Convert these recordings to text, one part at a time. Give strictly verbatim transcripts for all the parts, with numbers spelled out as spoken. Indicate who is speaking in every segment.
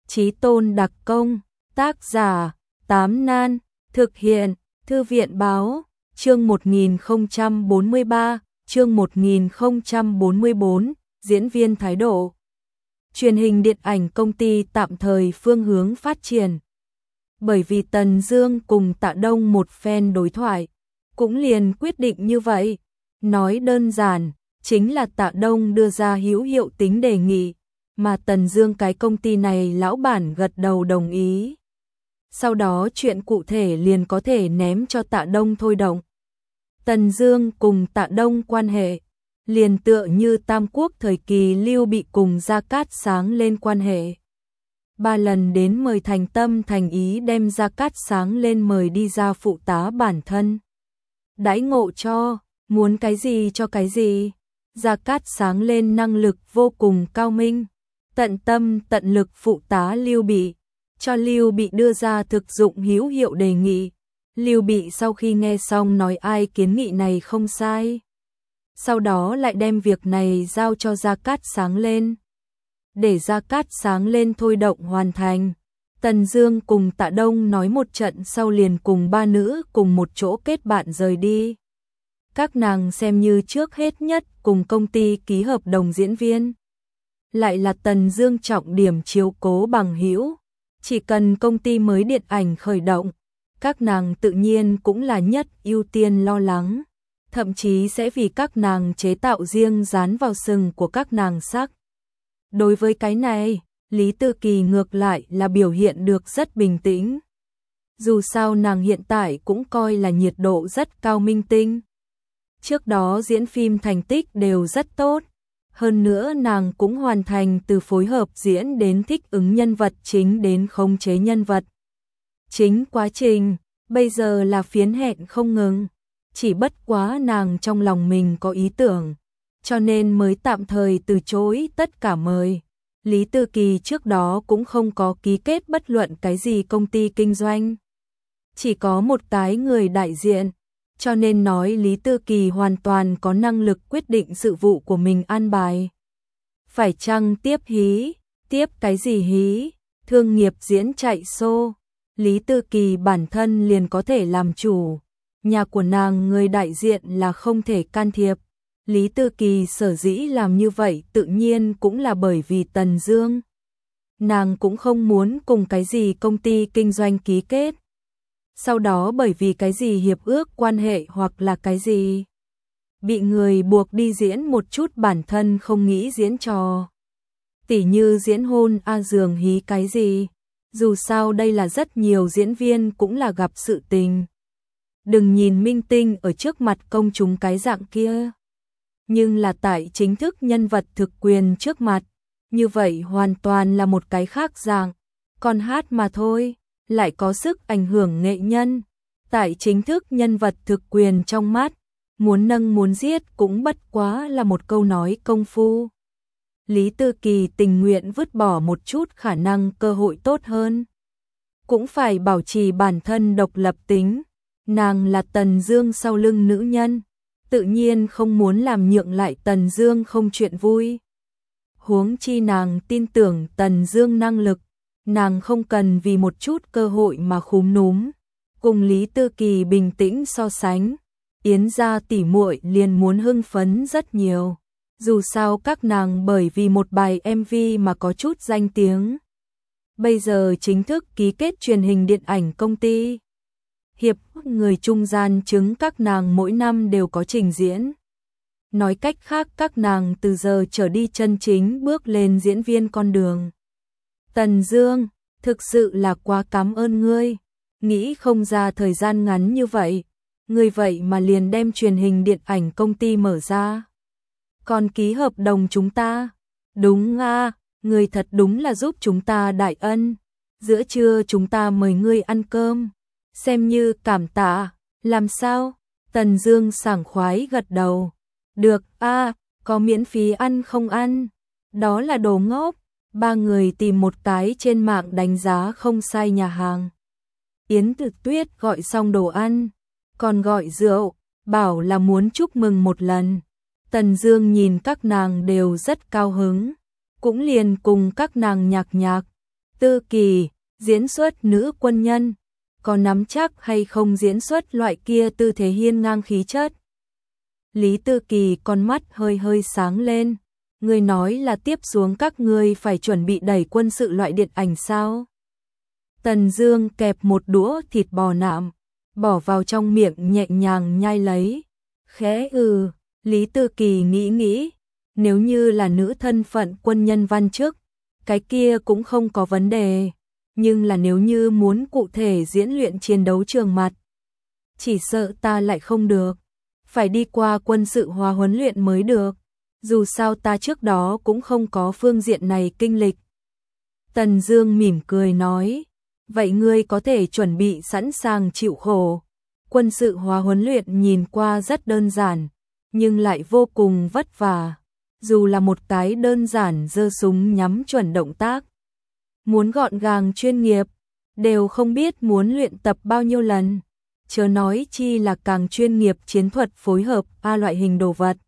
Speaker 1: Chí Tôn đặc công, tác giả, Tám Nan, thực hiện, Thư viện báo, chương một nghìn không trăm bốn mươi ba, chương một nghìn không trăm bốn mươi bốn, diễn viên thái độ. Truyền hình điện ảnh công ty tạm thời phương hướng phát triển. Bởi vì Tần Dương cùng Tạ Đông một phen đối thoại, cũng liền quyết định như vậy. Nói đơn giản, chính là Tạ Đông đưa ra hữu hiệu tính đề nghị, mà Tần Dương cái công ty này lão bản gật đầu đồng ý. Sau đó chuyện cụ thể liền có thể ném cho Tạ Đông thôi động. Tần Dương cùng Tạ Đông quan hệ liền tựa như Tam Quốc thời kỳ Lưu Bị cùng Gia Cát Sáng lên quan hệ. Ba lần đến mời thành tâm thành ý đem Gia Cát Sáng lên mời đi ra phụ tá bản thân. Đãi ngộ cho, muốn cái gì cho cái gì. Gia Cát Sáng lên năng lực vô cùng cao minh, tận tâm tận lực phụ tá Lưu Bị, cho Lưu Bị đưa ra thực dụng hữu hiệu đề nghị. Lưu Bị sau khi nghe xong nói ai kiến nghị này không sai. Sau đó lại đem việc này giao cho Gia Cát Sáng lên. Để Gia Cát Sáng lên thôi động hoàn thành. Tần Dương cùng Tạ Đông nói một trận sau liền cùng ba nữ cùng một chỗ kết bạn rời đi. Các nàng xem như trước hết nhất cùng công ty ký hợp đồng diễn viên. Lại là Tần Dương trọng điểm chiếu cố bằng hữu. Chỉ cần công ty mới điện ảnh khởi động, các nàng tự nhiên cũng là nhất ưu tiên lo lắng. Thậm chí sẽ vì các nàng chế tạo riêng dán vào sừng của các nàng sắc. Đối với cái này, Lý Tư Kỳ ngược lại là biểu hiện được rất bình tĩnh. Dù sao nàng hiện tại cũng coi là nhiệt độ rất cao minh tinh. Trước đó diễn phim thành tích đều rất tốt. Hơn nữa nàng cũng hoàn thành từ phối hợp diễn đến thích ứng nhân vật chính đến khống chế nhân vật chính quá trình, bây giờ là phiến hẹn không ngừng. Chỉ bất quá nàng trong lòng mình có ý tưởng, cho nên mới tạm thời từ chối tất cả mời. Lý Tư Kỳ trước đó cũng không có ký kết bất luận cái gì công ty kinh doanh. Chỉ có một cái người đại diện, cho nên nói Lý Tư Kỳ hoàn toàn có năng lực quyết định sự vụ của mình an bài. Phải chăng tiếp hí, tiếp cái gì hí, thương nghiệp diễn chạy show, Lý Tư Kỳ bản thân liền có thể làm chủ. Nhà của nàng người đại diện là không thể can thiệp. Lý Tư Kỳ sở dĩ làm như vậy tự nhiên cũng là bởi vì Tần Dương. Nàng cũng không muốn cùng cái gì công ty kinh doanh ký kết. Sau đó bởi vì cái gì hiệp ước quan hệ hoặc là cái gì bị người buộc đi diễn một chút bản thân không nghĩ diễn trò. Tỉ như diễn hôn a giường hí cái gì. Dù sao đây là rất nhiều diễn viên cũng là gặp sự tình. Đừng nhìn minh tinh ở trước mặt công chúng cái dạng kia. Nhưng là tại chính thức nhân vật thực quyền trước mặt. Như vậy hoàn toàn là một cái khác dạng. Còn hát mà thôi, lại có sức ảnh hưởng nghệ nhân. Tại chính thức nhân vật thực quyền trong mắt, muốn nâng muốn giết cũng bất quá là một câu nói công phu. Lý Tư Kỳ tình nguyện vứt bỏ một chút khả năng cơ hội tốt hơn. Cũng phải bảo trì bản thân độc lập tính. Nàng là Tần Dương sau lưng nữ nhân, tự nhiên không muốn làm nhượng lại Tần Dương không chuyện vui. Huống chi nàng tin tưởng Tần Dương năng lực, nàng không cần vì một chút cơ hội mà khúm núm. Cùng Lý Tư Kỳ bình tĩnh so sánh, Yến gia tỷ muội liền muốn hưng phấn rất nhiều. Dù sao các nàng bởi vì một bài em vê mà có chút danh tiếng. Bây giờ chính thức ký kết truyền hình điện ảnh công ty. Hiệp người trung gian chứng các nàng mỗi năm đều có trình diễn. Nói cách khác các nàng từ giờ trở đi chân chính bước lên diễn viên con đường. Tần Dương, thực sự là quá cảm ơn ngươi. Nghĩ không ra thời gian ngắn như vậy. Ngươi vậy mà liền đem truyền hình điện ảnh công ty mở ra. Còn ký hợp đồng chúng ta. Đúng à, ngươi thật đúng là giúp chúng ta đại ân. Giữa trưa chúng ta mời ngươi ăn cơm. Xem như cảm tạ, làm sao? Tần Dương sảng khoái gật đầu. Được, a, à, có miễn phí ăn không ăn? Đó là đồ ngốc. Ba người tìm một cái trên mạng đánh giá không sai nhà hàng. Yến Tử Tuyết gọi xong đồ ăn, còn gọi rượu, bảo là muốn chúc mừng một lần. Tần Dương nhìn các nàng đều rất cao hứng, cũng liền cùng các nàng nhạc nhạc. Tư Kỳ, diễn xuất nữ quân nhân, có nắm chắc hay không diễn xuất loại kia tư thế hiên ngang khí chất? Lý Tư Kỳ con mắt hơi hơi sáng lên, ngươi nói là tiếp xuống các ngươi phải chuẩn bị đẩy quân sự loại điện ảnh sao? Tần Dương kẹp một đũa thịt bò nạm, bỏ vào trong miệng nhẹ nhàng nhai lấy. Khẽ ừ, Lý Tư Kỳ nghĩ nghĩ, nếu như là nữ thân phận quân nhân văn chức, cái kia cũng không có vấn đề, nhưng là nếu như muốn cụ thể diễn luyện chiến đấu trường mặt, chỉ sợ ta lại không được, phải đi qua quân sự hóa huấn luyện mới được, dù sao ta trước đó cũng không có phương diện này kinh lịch. Tần Dương mỉm cười nói, vậy ngươi có thể chuẩn bị sẵn sàng chịu khổ. Quân sự hóa huấn luyện nhìn qua rất đơn giản, nhưng lại vô cùng vất vả. Dù là một cái đơn giản giơ súng nhắm chuẩn động tác, muốn gọn gàng chuyên nghiệp, đều không biết muốn luyện tập bao nhiêu lần. Chớ nói chi là càng chuyên nghiệp chiến thuật phối hợp a loại hình đồ vật.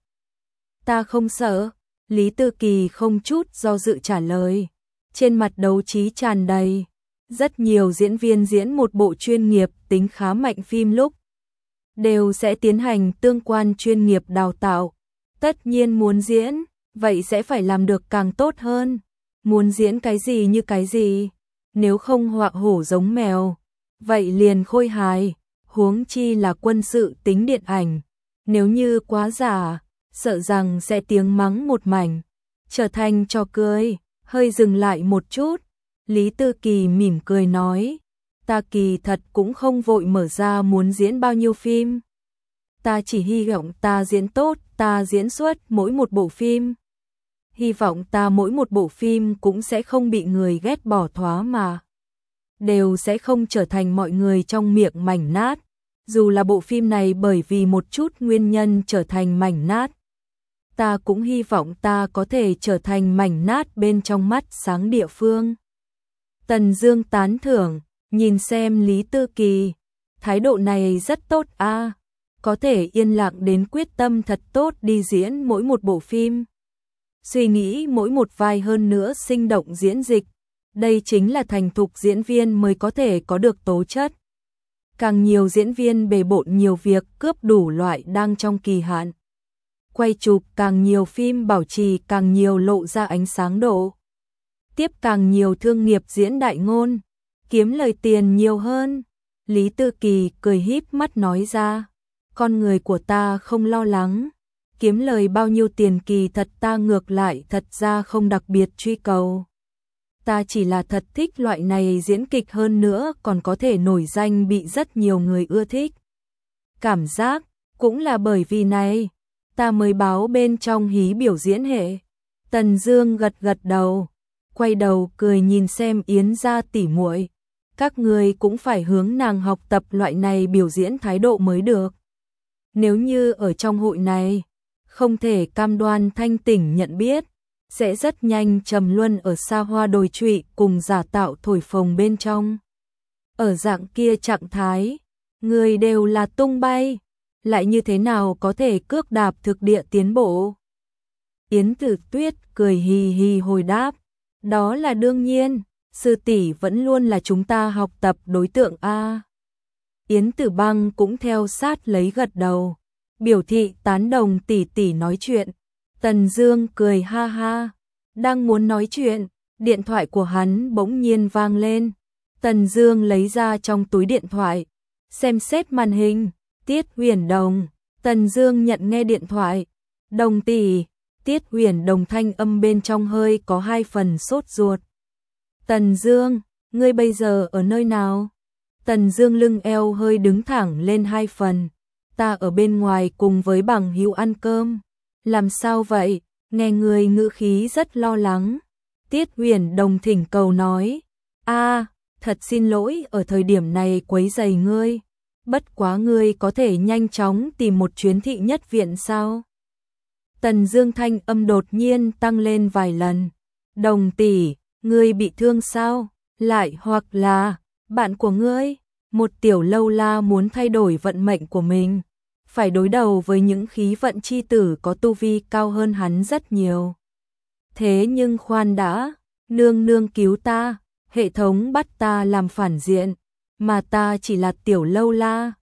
Speaker 1: Ta không sợ, Lý Tư Kỳ không chút do dự trả lời. Trên mặt đấu trí tràn đầy. Rất nhiều diễn viên diễn một bộ chuyên nghiệp tính khá mạnh phim lúc đều sẽ tiến hành tương quan chuyên nghiệp đào tạo. Tất nhiên muốn diễn, vậy sẽ phải làm được càng tốt hơn. Muốn diễn cái gì như cái gì, nếu không họa hổ giống mèo, vậy liền khôi hài, huống chi là quân sự tính điện ảnh. Nếu như quá giả, sợ rằng sẽ tiếng mắng một mảnh, trở thành trò cười. Hơi dừng lại một chút, Lý Tư Kỳ mỉm cười nói, ta kỳ thật cũng không vội mở ra muốn diễn bao nhiêu phim. Ta chỉ hy vọng ta diễn tốt, ta diễn xuất mỗi một bộ phim. Hy vọng ta mỗi một bộ phim cũng sẽ không bị người ghét bỏ thoá mà. Đều sẽ không trở thành mọi người trong miệng mảnh nát. Dù là bộ phim này bởi vì một chút nguyên nhân trở thành mảnh nát. Ta cũng hy vọng ta có thể trở thành mảnh nát bên trong mắt sáng địa phương. Tần Dương tán thưởng, nhìn xem Lý Tư Kỳ, thái độ này rất tốt a, có thể yên lặng đến quyết tâm thật tốt đi diễn mỗi một bộ phim. Suy nghĩ mỗi một vai hơn nữa sinh động diễn dịch, đây chính là thành thục diễn viên mới có thể có được tố chất. Càng nhiều diễn viên bề bộn nhiều việc cướp đủ loại đang trong kỳ hạn. Quay chụp càng nhiều phim bảo trì càng nhiều lộ ra ánh sáng độ. Tiếp càng nhiều thương nghiệp diễn đại ngôn, kiếm lời tiền nhiều hơn. Lý Tư Kỳ cười híp mắt nói ra, con người của ta không lo lắng, kiếm lời bao nhiêu tiền kỳ thật ta ngược lại thật ra không đặc biệt truy cầu. Ta chỉ là thật thích loại này diễn kịch hơn nữa còn có thể nổi danh bị rất nhiều người ưa thích. Cảm giác, cũng là bởi vì này, ta mới báo bên trong hí biểu diễn hệ. Tần Dương gật gật đầu, quay đầu cười nhìn xem Yến gia tỷ muội, các người cũng phải hướng nàng học tập loại này biểu diễn thái độ mới được. Nếu như ở trong hội này, không thể cam đoan thanh tỉnh nhận biết, sẽ rất nhanh trầm luân ở xa hoa đồi trụy cùng giả tạo thổi phồng bên trong. Ở dạng kia trạng thái, người đều là tung bay, lại như thế nào có thể cước đạp thực địa tiến bộ? Yến Tử Tuyết cười hì hì hồi đáp, đó là đương nhiên, sư tỷ vẫn luôn là chúng ta học tập đối tượng a. Yến Tử Băng cũng theo sát lấy gật đầu, biểu thị tán đồng tỷ tỷ nói chuyện. Tần Dương cười ha ha, đang muốn nói chuyện, điện thoại của hắn bỗng nhiên vang lên. Tần Dương lấy ra trong túi điện thoại, xem xét màn hình, Tiết Huyền Đồng. Tần Dương nhận nghe điện thoại, Đồng tỷ. Tiết Huyền Đồng thanh âm bên trong hơi có hai phần sốt ruột. Tần Dương, ngươi bây giờ ở nơi nào? Tần Dương lưng eo hơi đứng thẳng lên hai phần, ta ở bên ngoài cùng với bằng hữu ăn cơm. Làm sao vậy? Nghe người ngữ khí rất lo lắng. Tiết Huyền Đồng thỉnh cầu nói, a, thật xin lỗi ở thời điểm này quấy rầy ngươi, bất quá ngươi có thể nhanh chóng tìm một chuyến thị nhất viện sao? Tần Dương thanh âm đột nhiên tăng lên vài lần. Đồng tỷ, ngươi bị thương sao? Lại hoặc là, bạn của ngươi, một tiểu lâu la muốn thay đổi vận mệnh của mình, phải đối đầu với những khí vận chi tử có tu vi cao hơn hắn rất nhiều. Thế nhưng khoan đã, nương nương cứu ta, hệ thống bắt ta làm phản diện, mà ta chỉ là tiểu lâu la.